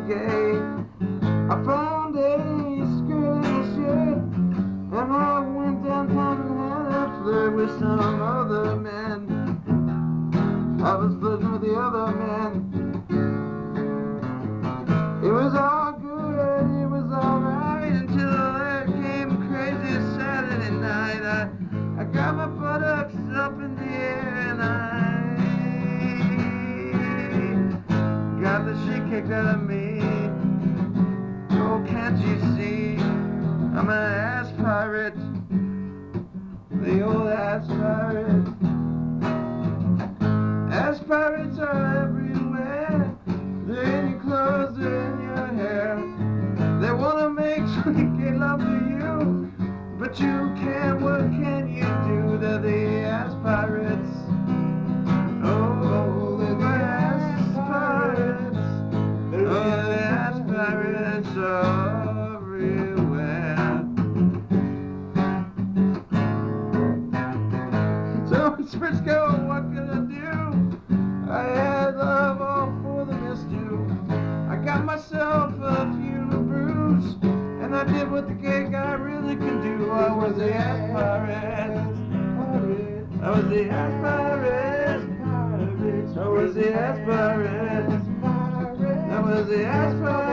gay. I found a skirt and a shirt, and I went downtown and had a flirt with some other man. I was flirting with the other man. It was all good, it was alright, until there came crazy Saturday night. I got my buttocks up in the air and I got the shit kicked out of me. Oh, can't you see, I'm an ass pirate, the old ass pirate. Ass pirates are everywhere, they're in your clothes, they're in your hair. They wanna make sweet love to you, but you can't, what can you do? They're the ass pirates. Oh, they're the ass pirates. Oh, the ass pirates are everywhere. So it's Frisco, what can I do? I had love all for the misdew. I got myself a few brews, and I did what the gay guy really can do. I was the ass pirate. I was the ass pirate. I was the ass pirate. I was the ass pirate.